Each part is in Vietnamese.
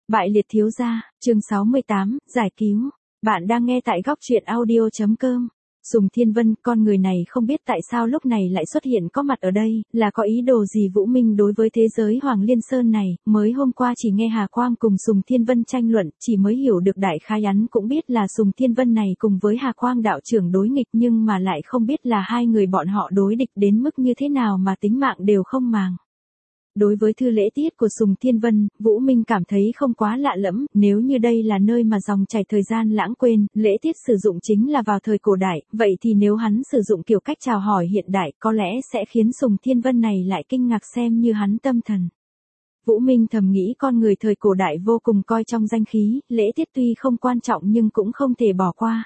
Bại liệt thiếu gia, chương 68, giải cứu. Bạn đang nghe tại góc truyện audio.com. Sùng Thiên Vân, con người này không biết tại sao lúc này lại xuất hiện có mặt ở đây, là có ý đồ gì Vũ Minh đối với thế giới Hoàng Liên Sơn này, mới hôm qua chỉ nghe Hà Quang cùng Sùng Thiên Vân tranh luận, chỉ mới hiểu được đại khái hắn cũng biết là Sùng Thiên Vân này cùng với Hà Quang đạo trưởng đối nghịch nhưng mà lại không biết là hai người bọn họ đối địch đến mức như thế nào mà tính mạng đều không màng. Đối với thư lễ tiết của Sùng Thiên Vân, Vũ Minh cảm thấy không quá lạ lẫm, nếu như đây là nơi mà dòng chảy thời gian lãng quên, lễ tiết sử dụng chính là vào thời cổ đại, vậy thì nếu hắn sử dụng kiểu cách chào hỏi hiện đại, có lẽ sẽ khiến Sùng Thiên Vân này lại kinh ngạc xem như hắn tâm thần. Vũ Minh thầm nghĩ con người thời cổ đại vô cùng coi trọng danh khí, lễ tiết tuy không quan trọng nhưng cũng không thể bỏ qua.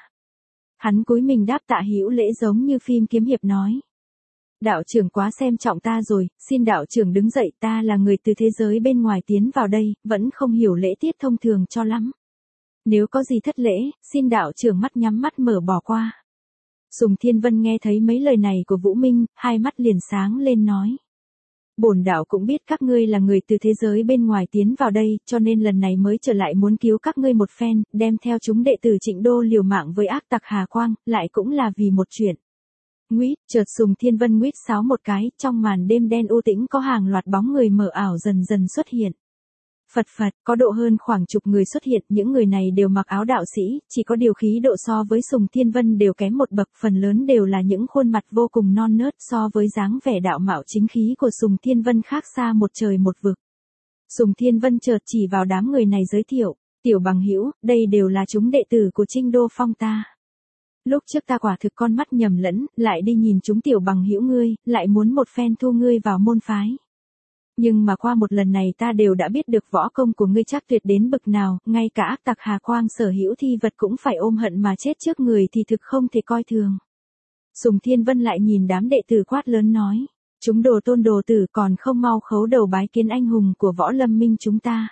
Hắn cúi mình đáp tạ hữu lễ giống như phim kiếm hiệp nói. Đạo trưởng quá xem trọng ta rồi, xin đạo trưởng đứng dậy, ta là người từ thế giới bên ngoài tiến vào đây, vẫn không hiểu lễ tiết thông thường cho lắm. Nếu có gì thất lễ, xin đạo trưởng mắt nhắm mắt mở bỏ qua. Sùng Thiên Vân nghe thấy mấy lời này của Vũ Minh, hai mắt liền sáng lên nói. Bổn đạo cũng biết các ngươi là người từ thế giới bên ngoài tiến vào đây, cho nên lần này mới trở lại muốn cứu các ngươi một phen, đem theo chúng đệ tử Trịnh Đô liều mạng với ác tặc Hà Quang, lại cũng là vì một chuyện. Nguýt, chợt Sùng Thiên Vân nguýt sáo một cái, trong màn đêm đen u tĩnh có hàng loạt bóng người mờ ảo dần dần xuất hiện. Phật phật, có độ hơn khoảng chục người xuất hiện, những người này đều mặc áo đạo sĩ, chỉ có điều khí độ so với Sùng Thiên Vân đều kém một bậc, phần lớn đều là những khuôn mặt vô cùng non nớt so với dáng vẻ đạo mạo chính khí của Sùng Thiên Vân khác xa một trời một vực. Sùng Thiên Vân chợt chỉ vào đám người này giới thiệu, tiểu bằng hữu, đây đều là chúng đệ tử của Trinh Đô Phong ta. Lúc trước ta quả thực con mắt nhầm lẫn, lại đi nhìn chúng tiểu bằng hữu ngươi, lại muốn một phen thu ngươi vào môn phái. Nhưng mà qua một lần này ta đều đã biết được võ công của ngươi chắc tuyệt đến bậc nào, ngay cả ác tặc Hà Quang sở hữu thi vật cũng phải ôm hận mà chết trước người thì thực không thể coi thường. Sùng Thiên Vân lại nhìn đám đệ tử quát lớn nói, chúng đồ tôn đồ tử còn không mau khấu đầu bái kiến anh hùng của võ lâm minh chúng ta.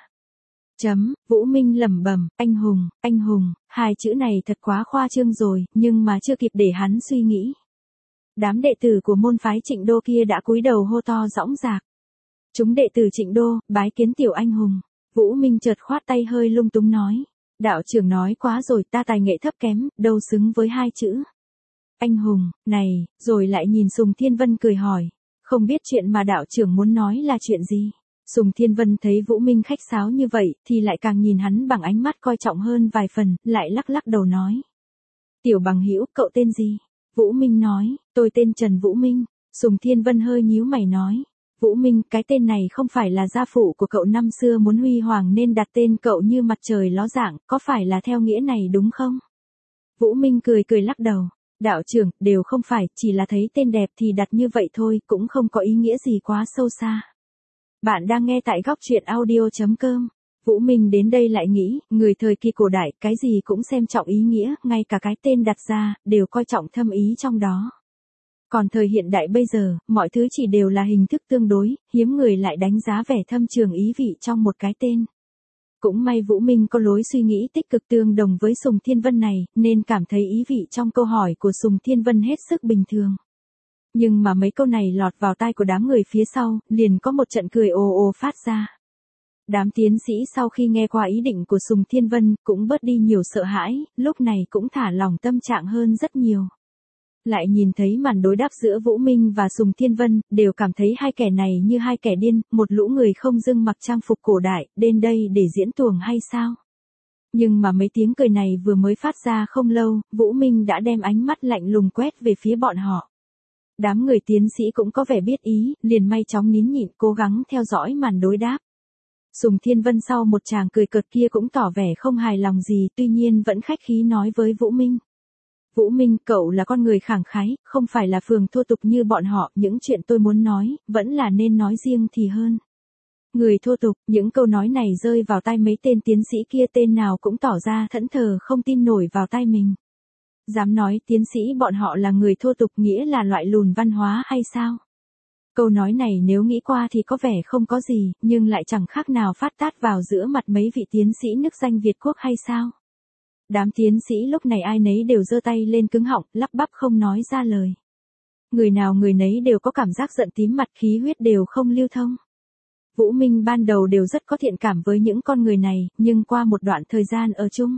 Vũ Minh lẩm bẩm, anh hùng, hai chữ này thật quá khoa trương rồi, nhưng mà chưa kịp để hắn suy nghĩ. Đám đệ tử của môn phái Trịnh Đô kia đã cúi đầu hô to dõng dạc. Chúng đệ tử Trịnh Đô, bái kiến tiểu anh hùng. Vũ Minh chợt khoát tay hơi lung túng nói. Đạo trưởng nói quá rồi, ta tài nghệ thấp kém, đâu xứng với hai chữ. Anh hùng, này, rồi lại nhìn Sùng Thiên Vân cười hỏi. Không biết chuyện mà đạo trưởng muốn nói là chuyện gì? Sùng Thiên Vân thấy Vũ Minh khách sáo như vậy, thì lại càng nhìn hắn bằng ánh mắt coi trọng hơn vài phần, lại lắc lắc đầu nói. Tiểu bằng hữu, cậu tên gì? Vũ Minh nói, tôi tên Trần Vũ Minh. Sùng Thiên Vân hơi nhíu mày nói. Vũ Minh, cái tên này không phải là gia phụ của cậu năm xưa muốn huy hoàng nên đặt tên cậu như mặt trời ló dạng, có phải là theo nghĩa này đúng không? Vũ Minh cười cười lắc đầu. Đạo trưởng, đều không phải, chỉ là thấy tên đẹp thì đặt như vậy thôi, cũng không có ý nghĩa gì quá sâu xa. Bạn đang nghe tại góc truyện audio.com. Vũ Minh đến đây lại nghĩ, người thời kỳ cổ đại, cái gì cũng xem trọng ý nghĩa, ngay cả cái tên đặt ra, đều coi trọng thâm ý trong đó. Còn thời hiện đại bây giờ, mọi thứ chỉ đều là hình thức tương đối, hiếm người lại đánh giá vẻ thâm trường ý vị trong một cái tên. Cũng may Vũ Minh có lối suy nghĩ tích cực tương đồng với Sùng Thiên Vân này, nên cảm thấy ý vị trong câu hỏi của Sùng Thiên Vân hết sức bình thường. Nhưng mà mấy câu này lọt vào tai của đám người phía sau, liền có một trận cười ồ ồ phát ra. Đám tiến sĩ sau khi nghe qua ý định của Sùng Thiên Vân, cũng bớt đi nhiều sợ hãi, lúc này cũng thả lòng tâm trạng hơn rất nhiều. Lại nhìn thấy màn đối đáp giữa Vũ Minh và Sùng Thiên Vân, đều cảm thấy hai kẻ này như hai kẻ điên, một lũ người không dưng mặc trang phục cổ đại, đến đây để diễn tuồng hay sao? Nhưng mà mấy tiếng cười này vừa mới phát ra không lâu, Vũ Minh đã đem ánh mắt lạnh lùng quét về phía bọn họ. Đám người tiến sĩ cũng có vẻ biết ý, liền may chóng nín nhịn cố gắng theo dõi màn đối đáp. Sùng Thiên Vân sau một tràng cười cợt kia cũng tỏ vẻ không hài lòng gì, tuy nhiên vẫn khách khí nói với Vũ Minh. Vũ Minh, cậu là con người khẳng khái, không phải là phường thô tục như bọn họ, những chuyện tôi muốn nói, vẫn là nên nói riêng thì hơn. Người thô tục, những câu nói này rơi vào tai mấy tên tiến sĩ kia tên nào cũng tỏ ra thẫn thờ không tin nổi vào tai mình. Dám nói tiến sĩ bọn họ là người thô tục nghĩa là loại lùn văn hóa hay sao? Câu nói này nếu nghĩ qua thì có vẻ không có gì, nhưng lại chẳng khác nào phát tát vào giữa mặt mấy vị tiến sĩ nức danh Việt Quốc hay sao? Đám tiến sĩ lúc này ai nấy đều giơ tay lên cứng họng, lắp bắp không nói ra lời. Người nào người nấy đều có cảm giác giận tím mặt, khí huyết đều không lưu thông. Vũ Minh ban đầu đều rất có thiện cảm với những con người này, nhưng qua một đoạn thời gian ở chung,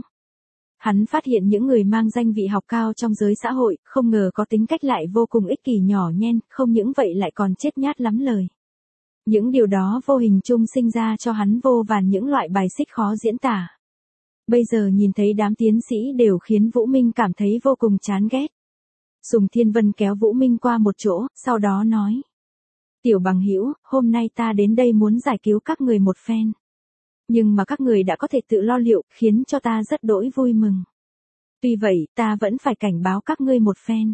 hắn phát hiện những người mang danh vị học cao trong giới xã hội, không ngờ có tính cách lại vô cùng ích kỷ nhỏ nhen, không những vậy lại còn chết nhát lắm lời. Những điều đó vô hình chung sinh ra cho hắn vô vàn những loại bài xích khó diễn tả. Bây giờ nhìn thấy đám tiến sĩ đều khiến Vũ Minh cảm thấy vô cùng chán ghét. Sùng Thiên Vân kéo Vũ Minh qua một chỗ, sau đó nói. Tiểu bằng hữu, hôm nay ta đến đây muốn giải cứu các người một phen. Nhưng mà các người đã có thể tự lo liệu, khiến cho ta rất đỗi vui mừng. Tuy vậy, ta vẫn phải cảnh báo các ngươi một phen.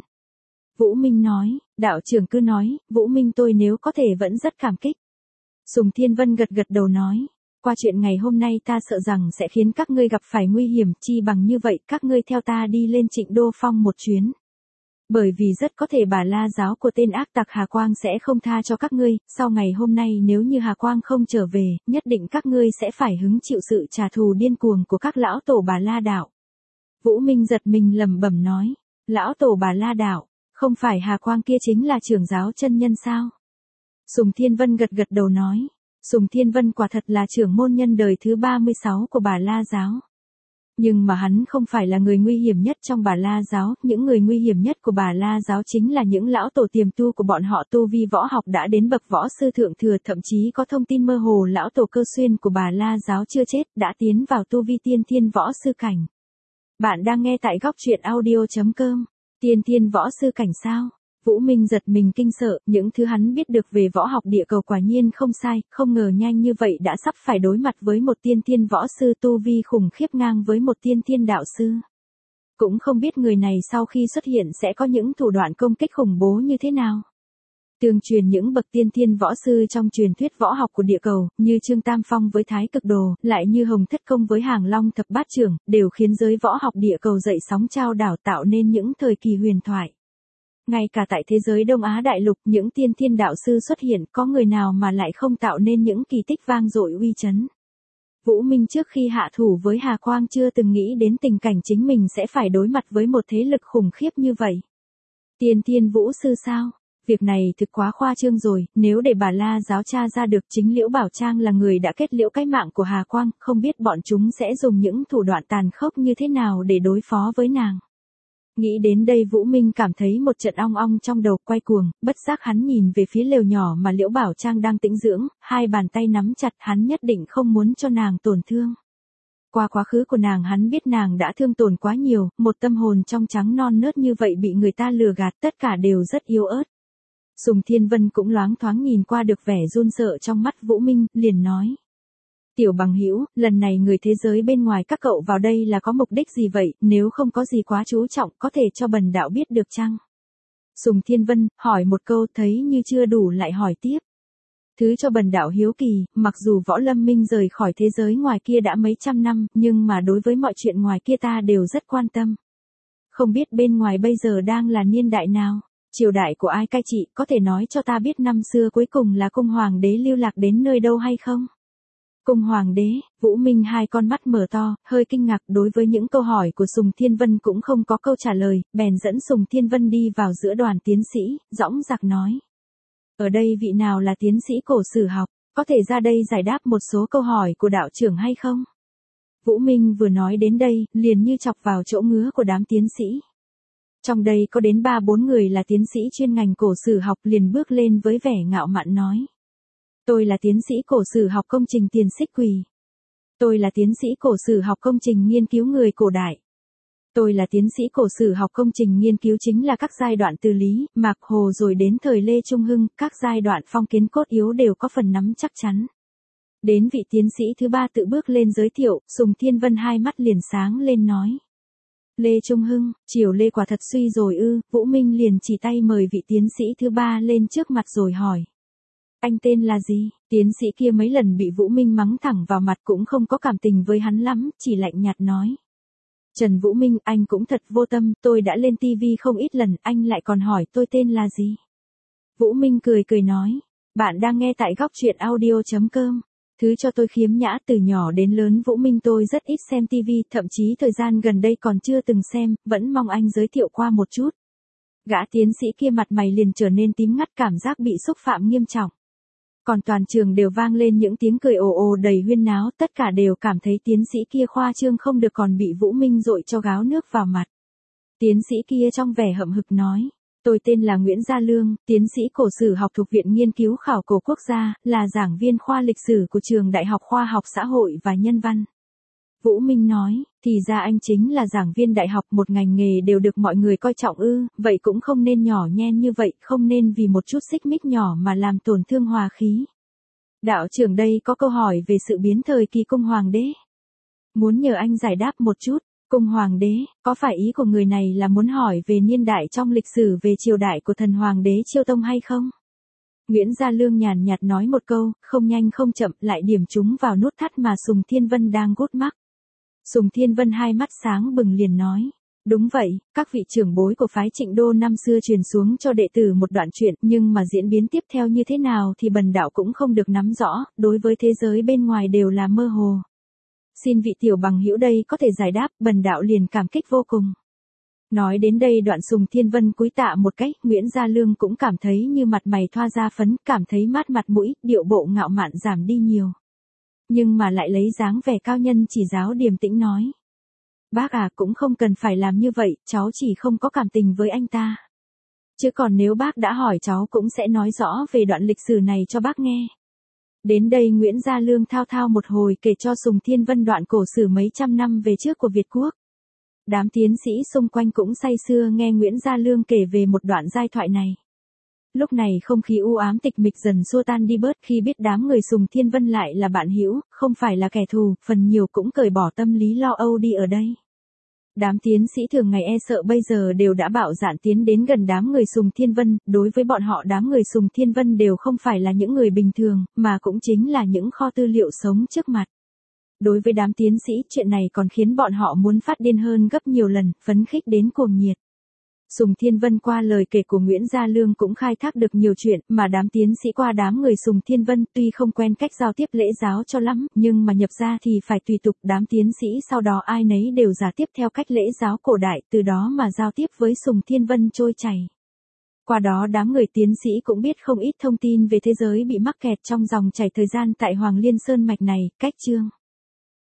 Vũ Minh nói, đạo trưởng cứ nói, Vũ Minh tôi nếu có thể vẫn rất cảm kích. Sùng Thiên Vân gật gật đầu nói, qua chuyện ngày hôm nay ta sợ rằng sẽ khiến các ngươi gặp phải nguy hiểm, chi bằng như vậy các ngươi theo ta đi lên Trịnh Đô Phong một chuyến. Bởi vì rất có thể Bà La giáo của tên ác tặc Hà Quang sẽ không tha cho các ngươi, sau ngày hôm nay nếu như Hà Quang không trở về, nhất định các ngươi sẽ phải hứng chịu sự trả thù điên cuồng của các lão tổ Bà La đạo. Vũ Minh giật mình lẩm bẩm nói, lão tổ Bà La đạo, không phải Hà Quang kia chính là trưởng giáo chân nhân sao? Sùng Thiên Vân gật gật đầu nói, Sùng Thiên Vân quả thật là trưởng môn nhân đời thứ 36 của Bà La giáo. Nhưng mà hắn không phải là người nguy hiểm nhất trong Bà La giáo, những người nguy hiểm nhất của Bà La giáo chính là những lão tổ tiềm tu của bọn họ tu vi võ học đã đến bậc võ sư thượng thừa, thậm chí có thông tin mơ hồ lão tổ Cơ Xuyên của Bà La giáo chưa chết, đã tiến vào tu vi tiên thiên võ sư cảnh. Bạn đang nghe tại góc truyện audio.com. Tiên thiên võ sư cảnh sao? Vũ Minh giật mình kinh sợ, những thứ hắn biết được về võ học địa cầu quả nhiên không sai, không ngờ nhanh như vậy đã sắp phải đối mặt với một tiên thiên võ sư tu vi khủng khiếp ngang với một tiên thiên đạo sư. Cũng không biết người này sau khi xuất hiện sẽ có những thủ đoạn công kích khủng bố như thế nào. Tương truyền những bậc tiên thiên võ sư trong truyền thuyết võ học của địa cầu, như Trương Tam Phong với Thái Cực Đồ, lại như Hồng Thất Công với Hàng Long Thập Bát Trưởng, đều khiến giới võ học địa cầu dậy sóng trao đảo, tạo nên những thời kỳ huyền thoại. Ngay cả tại thế giới Đông Á đại lục, những tiên thiên đạo sư xuất hiện, có người nào mà lại không tạo nên những kỳ tích vang dội uy chấn. Vũ Minh trước khi hạ thủ với Hà Quang chưa từng nghĩ đến tình cảnh chính mình sẽ phải đối mặt với một thế lực khủng khiếp như vậy. Tiên thiên vũ sư sao? Việc này thực quá khoa trương rồi, nếu để Bà La giáo tra ra được chính Liễu Bảo Trang là người đã kết liễu cái mạng của Hà Quang, không biết bọn chúng sẽ dùng những thủ đoạn tàn khốc như thế nào để đối phó với nàng. Nghĩ đến đây Vũ Minh cảm thấy một trận ong ong trong đầu, quay cuồng, bất giác hắn nhìn về phía lều nhỏ mà Liễu Bảo Trang đang tĩnh dưỡng, hai bàn tay nắm chặt, hắn nhất định không muốn cho nàng tổn thương. Qua quá khứ của nàng hắn biết nàng đã thương tổn quá nhiều, một tâm hồn trong trắng non nớt như vậy bị người ta lừa gạt, tất cả đều rất yếu ớt. Sùng Thiên Vân cũng loáng thoáng nhìn qua được vẻ run sợ trong mắt Vũ Minh, liền nói. Tiểu bằng hữu, lần này người thế giới bên ngoài các cậu vào đây là có mục đích gì vậy, nếu không có gì quá chú trọng có thể cho bần đạo biết được chăng? Sùng Thiên Vân, hỏi một câu thấy như chưa đủ lại hỏi tiếp. Thứ cho bần đạo hiếu kỳ, mặc dù Võ Lâm Minh rời khỏi thế giới ngoài kia đã mấy trăm năm, nhưng mà đối với mọi chuyện ngoài kia ta đều rất quan tâm. Không biết bên ngoài bây giờ đang là niên đại nào? Triều đại của ai cai trị, có thể nói cho ta biết năm xưa cuối cùng là cung hoàng đế lưu lạc đến nơi đâu hay không? Cung hoàng đế, Vũ Minh hai con mắt mở to, hơi kinh ngạc đối với những câu hỏi của Sùng Thiên Vân cũng không có câu trả lời, bèn dẫn Sùng Thiên Vân đi vào giữa đoàn tiến sĩ, dõng dạc nói. Ở đây vị nào là tiến sĩ cổ sử học, có thể ra đây giải đáp một số câu hỏi của đạo trưởng hay không? Vũ Minh vừa nói đến đây, liền như chọc vào chỗ ngứa của đám tiến sĩ. Trong đây có đến 3-4 người là tiến sĩ chuyên ngành cổ sử học, liền bước lên với vẻ ngạo mạn nói. Tôi là tiến sĩ cổ sử học công trình Tiền Xích Quỳ. Tôi là tiến sĩ cổ sử học công trình nghiên cứu người cổ đại. Tôi là tiến sĩ cổ sử học công trình nghiên cứu chính là các giai đoạn từ Lý, Mạc Hồ rồi đến thời Lê Trung Hưng, các giai đoạn phong kiến cốt yếu đều có phần nắm chắc chắn. Đến vị tiến sĩ thứ ba tự bước lên giới thiệu, Sùng Thiên Vân hai mắt liền sáng lên nói. Lê Trung Hưng, triều Lê quả thật suy rồi ư? Vũ Minh liền chỉ tay mời vị tiến sĩ thứ ba lên trước mặt rồi hỏi. Anh tên là gì? Tiến sĩ kia mấy lần bị Vũ Minh mắng thẳng vào mặt cũng không có cảm tình với hắn lắm, chỉ lạnh nhạt nói. Trần Vũ Minh, anh cũng thật vô tâm, tôi đã lên TV không ít lần, anh lại còn hỏi tôi tên là gì? Vũ Minh cười cười nói. Bạn đang nghe tại góc truyện audio.com. Thứ cho tôi khiếm nhã, từ nhỏ đến lớn Vũ Minh tôi rất ít xem TV, thậm chí thời gian gần đây còn chưa từng xem, vẫn mong anh giới thiệu qua một chút. Gã tiến sĩ kia mặt mày liền trở nên tím ngắt, cảm giác bị xúc phạm nghiêm trọng. Còn toàn trường đều vang lên những tiếng cười ồ ồ đầy huyên náo, tất cả đều cảm thấy tiến sĩ kia khoa trương không được còn bị Vũ Minh dội cho gáo nước vào mặt. Tiến sĩ kia trong vẻ hậm hực nói, tôi tên là Nguyễn Gia Lương, tiến sĩ cổ sử học thuộc Viện Nghiên cứu Khảo cổ Quốc gia, là giảng viên khoa lịch sử của Trường Đại học Khoa học Xã hội và Nhân văn. Vũ Minh nói, thì ra anh chính là giảng viên đại học, một ngành nghề đều được mọi người coi trọng ư, vậy cũng không nên nhỏ nhen như vậy, không nên vì một chút xích mích nhỏ mà làm tổn thương hòa khí. Đạo trưởng đây có câu hỏi về sự biến thời kỳ cung hoàng đế. Muốn nhờ anh giải đáp một chút, cung hoàng đế, có phải ý của người này là muốn hỏi về niên đại trong lịch sử về triều đại của thần hoàng đế Chiêu Tông hay không? Nguyễn Gia Lương nhàn nhạt nói một câu, không nhanh không chậm lại điểm chúng vào nút thắt mà Sùng Thiên Vân đang gút mắc. Sùng Thiên Vân hai mắt sáng bừng liền nói, đúng vậy, các vị trưởng bối của phái Trịnh Đô năm xưa truyền xuống cho đệ tử một đoạn chuyện, nhưng mà diễn biến tiếp theo như thế nào thì bần đạo cũng không được nắm rõ, đối với thế giới bên ngoài đều là mơ hồ. Xin vị tiểu bằng hữu đây có thể giải đáp, bần đạo liền cảm kích vô cùng. Nói đến đây đoạn Sùng Thiên Vân cúi tạ một cách, Nguyễn Gia Lương cũng cảm thấy như mặt mày thoa ra phấn, cảm thấy mát mặt mũi, điệu bộ ngạo mạn giảm đi nhiều. Nhưng mà lại lấy dáng vẻ cao nhân chỉ giáo điềm tĩnh nói. Bác à, cũng không cần phải làm như vậy, cháu chỉ không có cảm tình với anh ta. Chứ còn nếu bác đã hỏi cháu cũng sẽ nói rõ về đoạn lịch sử này cho bác nghe. Đến đây Nguyễn Gia Lương thao thao một hồi kể cho Sùng Thiên Vân đoạn cổ sử mấy trăm năm về trước của Việt Quốc. Đám tiến sĩ xung quanh cũng say sưa nghe Nguyễn Gia Lương kể về một đoạn giai thoại này. Lúc này không khí u ám tịch mịch dần xua tan đi bớt khi biết đám người Sùng Thiên Vân lại là bạn hữu, không phải là kẻ thù, phần nhiều cũng cởi bỏ tâm lý lo âu đi ở đây. Đám tiến sĩ thường ngày e sợ bây giờ đều đã bạo dạn tiến đến gần đám người Sùng Thiên Vân, đối với bọn họ đám người Sùng Thiên Vân đều không phải là những người bình thường, mà cũng chính là những kho tư liệu sống trước mặt. Đối với đám tiến sĩ, chuyện này còn khiến bọn họ muốn phát điên hơn gấp nhiều lần, phấn khích đến cuồng nhiệt. Sùng Thiên Vân qua lời kể của Nguyễn Gia Lương cũng khai thác được nhiều chuyện, mà đám tiến sĩ qua đám người Sùng Thiên Vân tuy không quen cách giao tiếp lễ giáo cho lắm, nhưng mà nhập ra thì phải tùy tục, đám tiến sĩ sau đó ai nấy đều giả tiếp theo cách lễ giáo cổ đại, từ đó mà giao tiếp với Sùng Thiên Vân trôi chảy. Qua đó đám người tiến sĩ cũng biết không ít thông tin về thế giới bị mắc kẹt trong dòng chảy thời gian tại Hoàng Liên Sơn Mạch này, cách chương.